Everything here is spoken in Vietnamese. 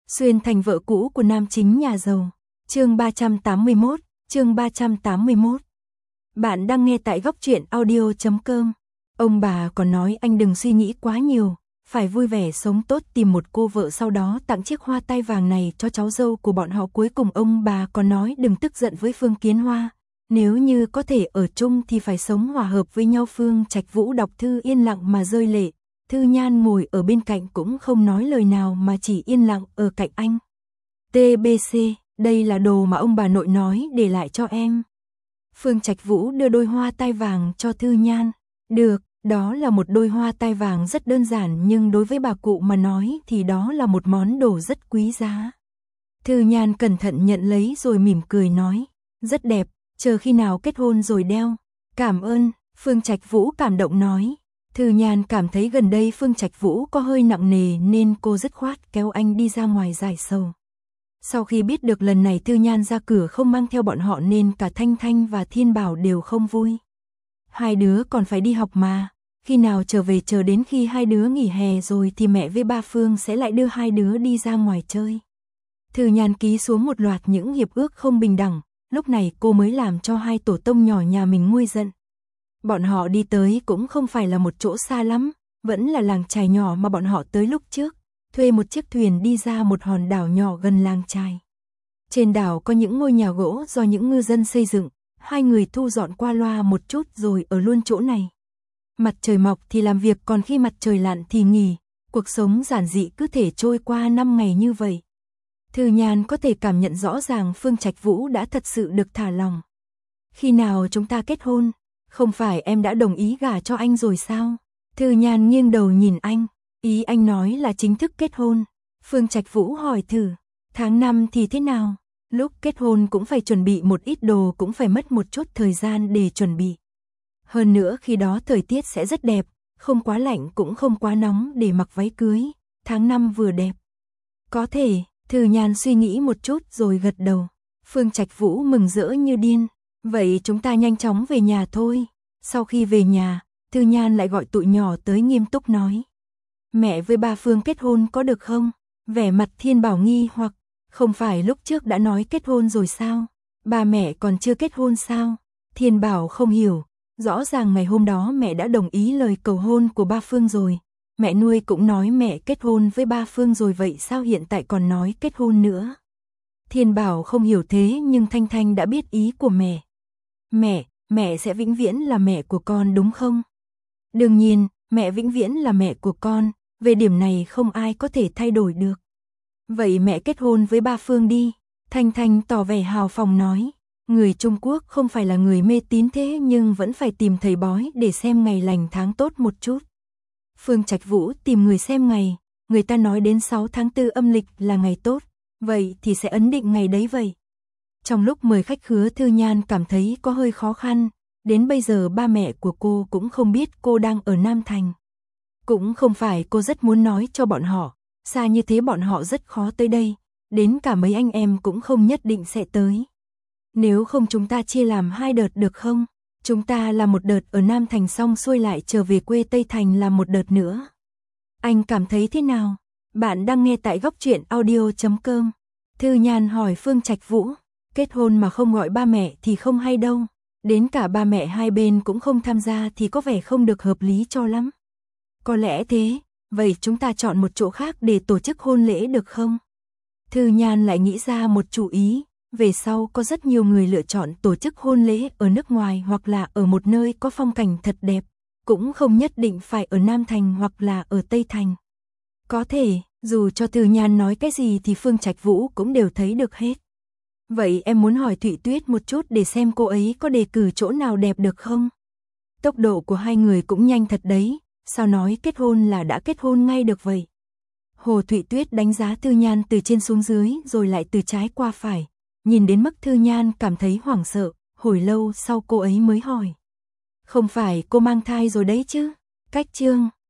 Xuyên thành vợ cũ của nam chính nhà giàu. Chương 381, chương 381. Bạn đang nghe tại góc truyện audio.com. Ông bà còn nói anh đừng suy nghĩ quá nhiều, phải vui vẻ sống tốt tìm một cô vợ sau đó tặng chiếc hoa tai vàng này cho cháu dâu của bọn họ. Cuối cùng ông bà còn nói đừng tức giận với Phương Kiến Hoa, nếu như có thể ở chung thì phải sống hòa hợp với nhau. Phương Trạch Vũ đọc thư yên lặng mà rơi lệ. Thư Nhan ngồi ở bên cạnh cũng không nói lời nào mà chỉ yên lặng ở cạnh anh. TBC, đây là đồ mà ông bà nội nói để lại cho em. Phương Trạch Vũ đưa đôi hoa tai vàng cho Thư Nhan. Được, đó là một đôi hoa tai vàng rất đơn giản nhưng đối với bà cụ mà nói thì đó là một món đồ rất quý giá. Thư Nhan cẩn thận nhận lấy rồi mỉm cười nói, rất đẹp, chờ khi nào kết hôn rồi đeo. Cảm ơn, Phương Trạch Vũ cảm động nói. Thư Nhan cảm thấy gần đây Phương Trạch Vũ có hơi nặng nề nên cô dứt khoát kéo anh đi ra ngoài giải sầu. Sau khi biết được lần này Thư Nhan ra cửa không mang theo bọn họ nên cả Thanh Thanh và Thiên Bảo đều không vui. Hai đứa còn phải đi học mà, khi nào trở về chờ đến khi hai đứa nghỉ hè rồi thì mẹ với ba Phương sẽ lại đưa hai đứa đi ra ngoài chơi. Thư Nhan ký xuống một loạt những hiệp ước không bình đẳng, lúc này cô mới làm cho hai tổ tông nhỏ nhà mình nguôi giận. Bọn họ đi tới cũng không phải là một chỗ xa lắm, vẫn là làng chài nhỏ mà bọn họ tới lúc trước, thuê một chiếc thuyền đi ra một hòn đảo nhỏ gần làng chài. Trên đảo có những ngôi nhà gỗ do những ngư dân xây dựng, hai người thu dọn qua loa một chút rồi ở luôn chỗ này. Mặt trời mọc thì làm việc, còn khi mặt trời lặn thì nghỉ, cuộc sống giản dị cứ thể trôi qua 5 ngày như vậy. Thư Nhan có thể cảm nhận rõ ràng Phương Trạch Vũ đã thật sự được thả lòng. Khi nào chúng ta kết hôn? Không phải em đã đồng ý gả cho anh rồi sao? Thư Nhan nghiêng đầu nhìn anh, ý anh nói là chính thức kết hôn. Phương Trạch Vũ hỏi thử, tháng 5 thì thế nào? Lúc kết hôn cũng phải chuẩn bị một ít đồ, cũng phải mất một chút thời gian để chuẩn bị. Hơn nữa khi đó thời tiết sẽ rất đẹp, không quá lạnh cũng không quá nóng để mặc váy cưới, tháng 5 vừa đẹp. Có thể, Thư Nhan suy nghĩ một chút rồi gật đầu. Phương Trạch Vũ mừng rỡ như điên. Vậy chúng ta nhanh chóng về nhà thôi. Sau khi về nhà, Thư Nhan lại gọi tụi nhỏ tới nghiêm túc nói. Mẹ với ba Phương kết hôn có được không? Vẻ mặt Thiên Bảo nghi hoặc, không phải lúc trước đã nói kết hôn rồi sao? Ba mẹ còn chưa kết hôn sao? Thiên Bảo không hiểu, rõ ràng ngày hôm đó mẹ đã đồng ý lời cầu hôn của ba Phương rồi. Mẹ nuôi cũng nói mẹ kết hôn với ba Phương rồi, vậy sao hiện tại còn nói kết hôn nữa? Thiên Bảo không hiểu thế nhưng Thanh Thanh đã biết ý của mẹ. Mẹ sẽ vĩnh viễn là mẹ của con đúng không? Đương nhiên, mẹ vĩnh viễn là mẹ của con, về điểm này không ai có thể thay đổi được. Vậy mẹ kết hôn với ba Phương đi. Thanh Thanh tỏ vẻ hào phóng nói, người Trung Quốc không phải là người mê tín thế nhưng vẫn phải tìm thầy bói để xem ngày lành tháng tốt một chút. Phương Trạch Vũ tìm người xem ngày, người ta nói đến 6 tháng 4 âm lịch là ngày tốt, vậy thì sẽ ấn định ngày đấy vậy. Trong lúc mời khách khứa, Thư Nhan cảm thấy có hơi khó khăn, đến bây giờ ba mẹ của cô cũng không biết cô đang ở Nam Thành. Cũng không phải cô rất muốn nói cho bọn họ, xa như thế bọn họ rất khó tới đây, đến cả mấy anh em cũng không nhất định sẽ tới. Nếu không chúng ta chia làm 2 đợt được không? Chúng ta làm một đợt ở Nam Thành xong xuôi lại trở về quê Tây Thành làm một đợt nữa. Anh cảm thấy thế nào? Bạn đang nghe tại góc truyện audio.com. Thư Nhan hỏi Phương Trạch Vũ, kết hôn mà không gọi ba mẹ thì không hay đâu. Đến cả ba mẹ hai bên cũng không tham gia thì có vẻ không được hợp lý cho lắm. Có lẽ thế, vậy chúng ta chọn một chỗ khác để tổ chức hôn lễ được không? Thư Nhan lại nghĩ ra một chủ ý, về sau có rất nhiều người lựa chọn tổ chức hôn lễ ở nước ngoài hoặc là ở một nơi có phong cảnh thật đẹp, cũng không nhất định phải ở Nam Thành hoặc là ở Tây Thành. Có thể, dù cho Thư Nhan nói cái gì thì Phương Trạch Vũ cũng đều thấy được hết. Vậy em muốn hỏi Thụy Tuyết một chút để xem cô ấy có đề cử chỗ nào đẹp được không? Tốc độ của hai người cũng nhanh thật đấy, sao nói kết hôn là đã kết hôn ngay được vậy? Hồ Thụy Tuyết đánh giá Thư Nhan từ trên xuống dưới rồi lại từ trái qua phải, nhìn đến mức Thư Nhan cảm thấy hoảng sợ, hồi lâu sau cô ấy mới hỏi. Không phải cô mang thai rồi đấy chứ? Cách chương